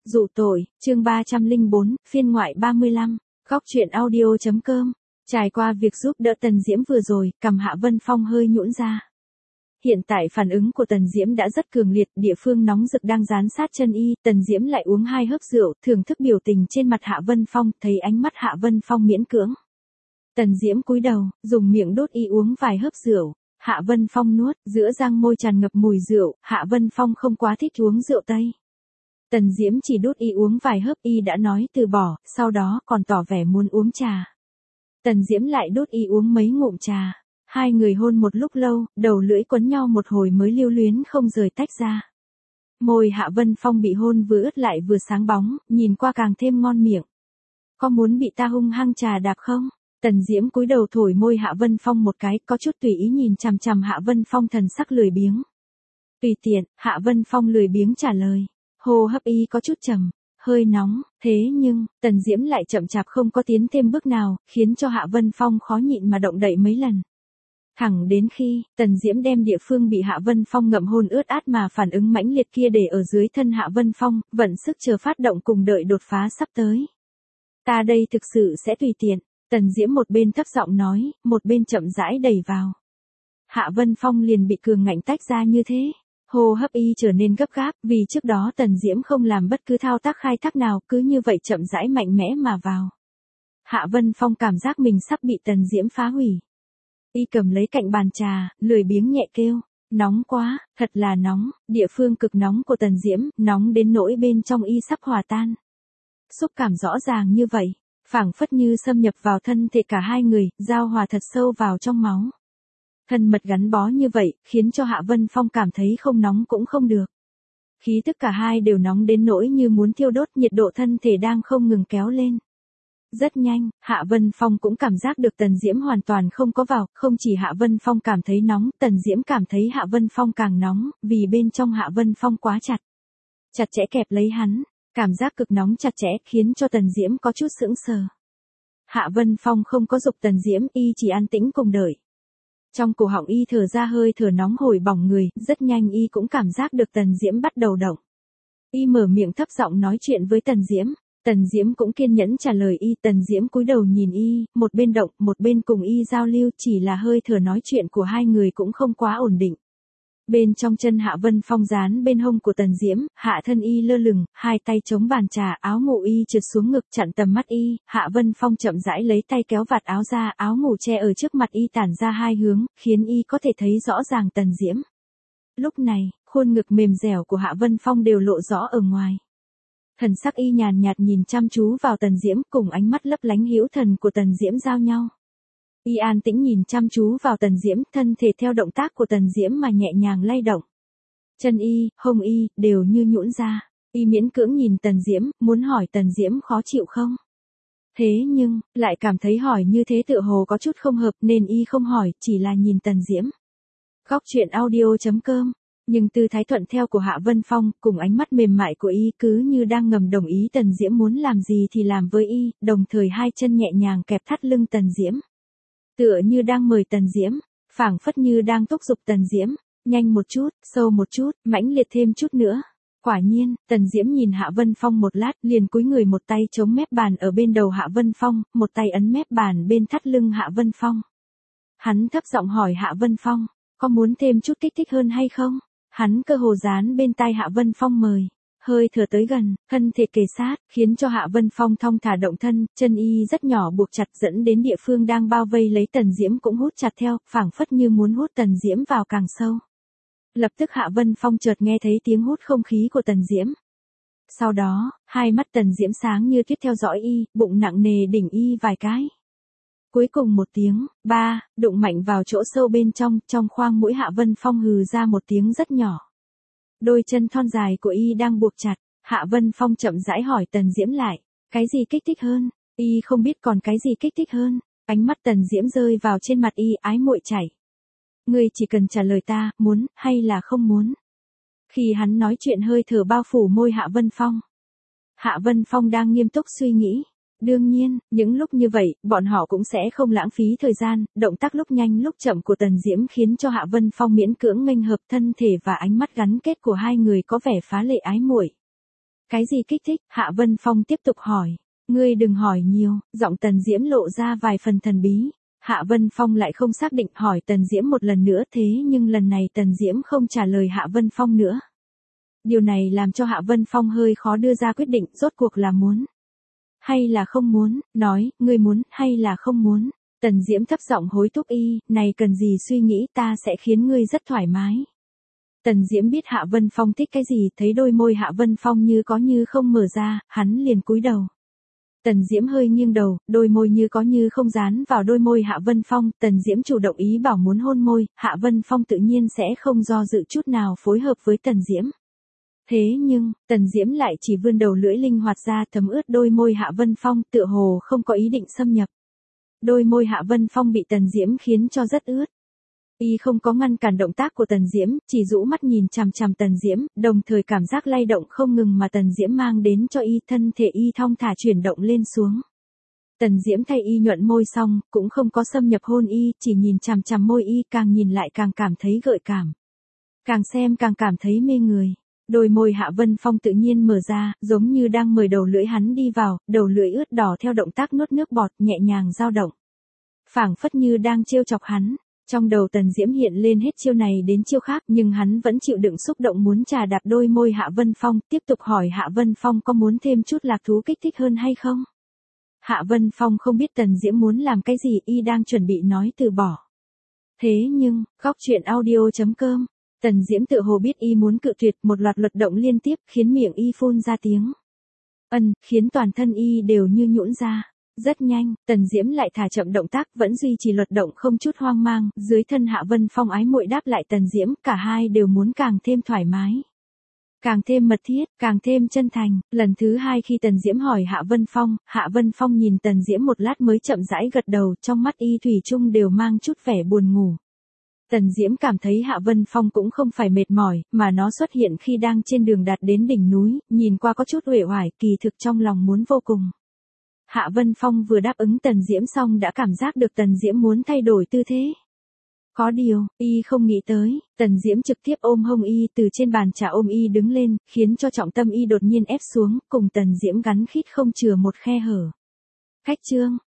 Dụ tội, chương 304, phiên ngoại 35, góc truyện audio.com. Trải qua việc giúp đỡ Tần Diễm vừa rồi, cằm Hạ Vân Phong hơi nhũn ra. Hiện tại phản ứng của Tần Diễm đã rất cường liệt, địa phương nóng rực đang dán sát chân y, Tần Diễm lại uống 2 hớp rượu, thưởng thức biểu tình trên mặt Hạ Vân Phong, thấy ánh mắt Hạ Vân Phong miễn cưỡng. Tần Diễm cúi đầu, dùng miệng đốt y uống vài hớp rượu, Hạ Vân Phong nuốt, giữa răng môi tràn ngập mùi rượu, Hạ Vân Phong không quá thích uống rượu Tây. Tần Diễm chỉ đút y uống vài hớp y đã nói từ bỏ, sau đó còn tỏ vẻ muốn uống trà. Tần Diễm lại đút y uống mấy ngụm trà. Hai người hôn một lúc lâu, đầu lưỡi quấn nhau một hồi mới lưu luyến không rời tách ra. Môi Hạ Vân Phong bị hôn vừa ướt lại vừa sáng bóng, nhìn qua càng thêm ngon miệng. Có muốn bị ta hung hăng trà đạp không? Tần Diễm cúi đầu thổi môi Hạ Vân Phong một cái, có chút tùy ý nhìn chằm chằm Hạ Vân Phong thần sắc lười biếng. Tùy tiện, Hạ Vân Phong lười biếng trả lời. Hô hấp y có chút trầm, hơi nóng, thế nhưng, Tần Diễm lại chậm chạp không có tiến thêm bước nào, khiến cho Hạ Vân Phong khó nhịn mà động đậy mấy lần. Thẳng đến khi, Tần Diễm đem địa phương bị Hạ Vân Phong ngậm hôn ướt át mà phản ứng mãnh liệt kia để ở dưới thân Hạ Vân Phong, vận sức chờ phát động cùng đợi đột phá sắp tới. Ta đây thực sự sẽ tùy tiện, Tần Diễm một bên thấp giọng nói, một bên chậm rãi đẩy vào. Hạ Vân Phong liền bị cường ngạnh tách ra như thế. Hô hấp y trở nên gấp gáp, vì trước đó Tần Diễm không làm bất cứ thao tác khai thác nào, cứ như vậy chậm rãi mạnh mẽ mà vào. Hạ Vân Phong cảm giác mình sắp bị Tần Diễm phá hủy. Y cầm lấy cạnh bàn trà, lười biếng nhẹ kêu, nóng quá, thật là nóng, địa phương cực nóng của Tần Diễm, nóng đến nỗi bên trong y sắp hòa tan. Xúc cảm rõ ràng như vậy, phảng phất như xâm nhập vào thân thể cả hai người, giao hòa thật sâu vào trong máu. Thân mật gắn bó như vậy, khiến cho Hạ Vân Phong cảm thấy không nóng cũng không được. Khí tức cả hai đều nóng đến nỗi như muốn thiêu đốt, nhiệt độ thân thể đang không ngừng kéo lên. Rất nhanh, Hạ Vân Phong cũng cảm giác được Tần Diễm hoàn toàn không có vào, không chỉ Hạ Vân Phong cảm thấy nóng, Tần Diễm cảm thấy Hạ Vân Phong càng nóng, vì bên trong Hạ Vân Phong quá chặt. Chặt chẽ kẹp lấy hắn, cảm giác cực nóng chặt chẽ khiến cho Tần Diễm có chút sững sờ. Hạ Vân Phong không có giục Tần Diễm, y chỉ an tĩnh cùng đợi. Trong cổ họng y thở ra hơi thở nóng hổi bỏng người, rất nhanh y cũng cảm giác được Tần Diễm bắt đầu động. Y mở miệng thấp giọng nói chuyện với Tần Diễm, Tần Diễm cũng kiên nhẫn trả lời y, Tần Diễm cúi đầu nhìn y, một bên động, một bên cùng y giao lưu, chỉ là hơi thở nói chuyện của hai người cũng không quá ổn định. Bên trong chân Hạ Vân Phong dán bên hông của Tần Diễm, hạ thân y lơ lửng, hai tay chống bàn trà, áo ngủ y trượt xuống ngực chặn tầm mắt y, Hạ Vân Phong chậm rãi lấy tay kéo vạt áo ra, áo ngủ che ở trước mặt y tản ra hai hướng, khiến y có thể thấy rõ ràng Tần Diễm. Lúc này, khuôn ngực mềm dẻo của Hạ Vân Phong đều lộ rõ ở ngoài. Thần sắc y nhàn nhạt nhìn chăm chú vào Tần Diễm, cùng ánh mắt lấp lánh hữu thần của Tần Diễm giao nhau. Y an tĩnh nhìn chăm chú vào Tần Diễm, thân thể theo động tác của Tần Diễm mà nhẹ nhàng lay động. Chân y, hông y, đều như nhũn ra. Y miễn cưỡng nhìn Tần Diễm, muốn hỏi Tần Diễm khó chịu không? Thế nhưng, lại cảm thấy hỏi như thế tựa hồ có chút không hợp nên y không hỏi, chỉ là nhìn Tần Diễm. Góc truyện audio.com. Nhưng tư thái thuận theo của Hạ Vân Phong, cùng ánh mắt mềm mại của y cứ như đang ngầm đồng ý Tần Diễm muốn làm gì thì làm với y, đồng thời hai chân nhẹ nhàng kẹp thắt lưng Tần Diễm. Tựa như đang mời Tần Diễm, phảng phất như đang thúc giục Tần Diễm, nhanh một chút, sâu một chút, mãnh liệt thêm chút nữa. Quả nhiên, Tần Diễm nhìn Hạ Vân Phong một lát, liền cúi người một tay chống mép bàn ở bên đầu Hạ Vân Phong, một tay ấn mép bàn bên thắt lưng Hạ Vân Phong. Hắn thấp giọng hỏi Hạ Vân Phong, có muốn thêm chút kích thích hơn hay không? Hắn cơ hồ dán bên tai Hạ Vân Phong mời. Hơi thở tới gần, thân thể kề sát, khiến cho Hạ Vân Phong thong thả động thân, chân y rất nhỏ buộc chặt dẫn đến địa phương đang bao vây lấy Tần Diễm cũng hút chặt theo, phảng phất như muốn hút Tần Diễm vào càng sâu. Lập tức Hạ Vân Phong chợt nghe thấy tiếng hút không khí của Tần Diễm. Sau đó, hai mắt Tần Diễm sáng như tuyết theo dõi y, bụng nặng nề đỉnh y vài cái. Cuối cùng một tiếng, ba, đụng mạnh vào chỗ sâu bên trong khoang mũi Hạ Vân Phong hừ ra một tiếng rất nhỏ. Đôi chân thon dài của y đang buộc chặt, Hạ Vân Phong chậm rãi hỏi Tần Diễm lại, cái gì kích thích hơn? Y không biết còn cái gì kích thích hơn. Ánh mắt Tần Diễm rơi vào trên mặt y, ái muội chảy. Ngươi chỉ cần trả lời ta, muốn hay là không muốn. Khi hắn nói chuyện hơi thở bao phủ môi Hạ Vân Phong. Hạ Vân Phong đang nghiêm túc suy nghĩ. Đương nhiên, những lúc như vậy, bọn họ cũng sẽ không lãng phí thời gian, động tác lúc nhanh lúc chậm của Tần Diễm khiến cho Hạ Vân Phong miễn cưỡng nghênh hợp thân thể và ánh mắt gắn kết của hai người có vẻ phá lệ ái muội. Cái gì kích thích? Hạ Vân Phong tiếp tục hỏi. Ngươi đừng hỏi nhiều, giọng Tần Diễm lộ ra vài phần thần bí. Hạ Vân Phong lại không xác định hỏi Tần Diễm một lần nữa, thế nhưng lần này Tần Diễm không trả lời Hạ Vân Phong nữa. Điều này làm cho Hạ Vân Phong hơi khó đưa ra quyết định, rốt cuộc là muốn hay là không muốn, nói, ngươi muốn hay là không muốn. Tần Diễm thấp giọng hối thúc y, này cần gì suy nghĩ, ta sẽ khiến ngươi rất thoải mái. Tần Diễm biết Hạ Vân Phong thích cái gì, thấy đôi môi Hạ Vân Phong như có như không mở ra, hắn liền cúi đầu. Tần Diễm hơi nghiêng đầu, đôi môi như có như không dán vào đôi môi Hạ Vân Phong, Tần Diễm chủ động ý bảo muốn hôn môi, Hạ Vân Phong tự nhiên sẽ không do dự chút nào phối hợp với Tần Diễm. Thế nhưng, Tần Diễm lại chỉ vươn đầu lưỡi linh hoạt ra thấm ướt đôi môi Hạ Vân Phong, tựa hồ không có ý định xâm nhập. Đôi môi Hạ Vân Phong bị Tần Diễm khiến cho rất ướt. Y không có ngăn cản động tác của Tần Diễm, chỉ rũ mắt nhìn chằm chằm Tần Diễm, đồng thời cảm giác lay động không ngừng mà Tần Diễm mang đến cho y, thân thể y thong thả chuyển động lên xuống. Tần Diễm thay y nhuận môi xong, cũng không có xâm nhập hôn y, chỉ nhìn chằm chằm môi y, càng nhìn lại càng cảm thấy gợi cảm. Càng xem càng cảm thấy mê người. Đôi môi Hạ Vân Phong tự nhiên mở ra, giống như đang mời đầu lưỡi hắn đi vào, đầu lưỡi ướt đỏ theo động tác nuốt nước bọt nhẹ nhàng dao động. Phảng phất như đang trêu chọc hắn. Trong đầu Tần Diễm hiện lên hết chiêu này đến chiêu khác, nhưng hắn vẫn chịu đựng xúc động muốn trà đạp đôi môi Hạ Vân Phong, tiếp tục hỏi Hạ Vân Phong có muốn thêm chút lạc thú kích thích hơn hay không. Hạ Vân Phong không biết Tần Diễm muốn làm cái gì, y đang chuẩn bị nói từ bỏ. Thế nhưng, góc truyện audio.com, Tần Diễm tự hồ biết y muốn cự tuyệt, một loạt luật động liên tiếp khiến miệng y phun ra tiếng khiến toàn thân y đều như nhũn ra. Rất nhanh, Tần Diễm lại thả chậm động tác, vẫn duy trì luật động không chút hoang mang, dưới thân Hạ Vân Phong ái muội đáp lại Tần Diễm, cả hai đều muốn càng thêm thoải mái. Càng thêm mật thiết, càng thêm chân thành. Lần thứ hai khi Tần Diễm hỏi Hạ Vân Phong nhìn Tần Diễm một lát mới chậm rãi gật đầu, trong mắt y thủy chung đều mang chút vẻ buồn ngủ. Tần Diễm cảm thấy Hạ Vân Phong cũng không phải mệt mỏi, mà nó xuất hiện khi đang trên đường đạt đến đỉnh núi, nhìn qua có chút uể oải, kỳ thực trong lòng muốn vô cùng. Hạ Vân Phong vừa đáp ứng Tần Diễm xong đã cảm giác được Tần Diễm muốn thay đổi tư thế. Có điều, y không nghĩ tới, Tần Diễm trực tiếp ôm hông y từ trên bàn trà ôm y đứng lên, khiến cho trọng tâm y đột nhiên ép xuống, cùng Tần Diễm gắn khít không chừa một khe hở. Cách chương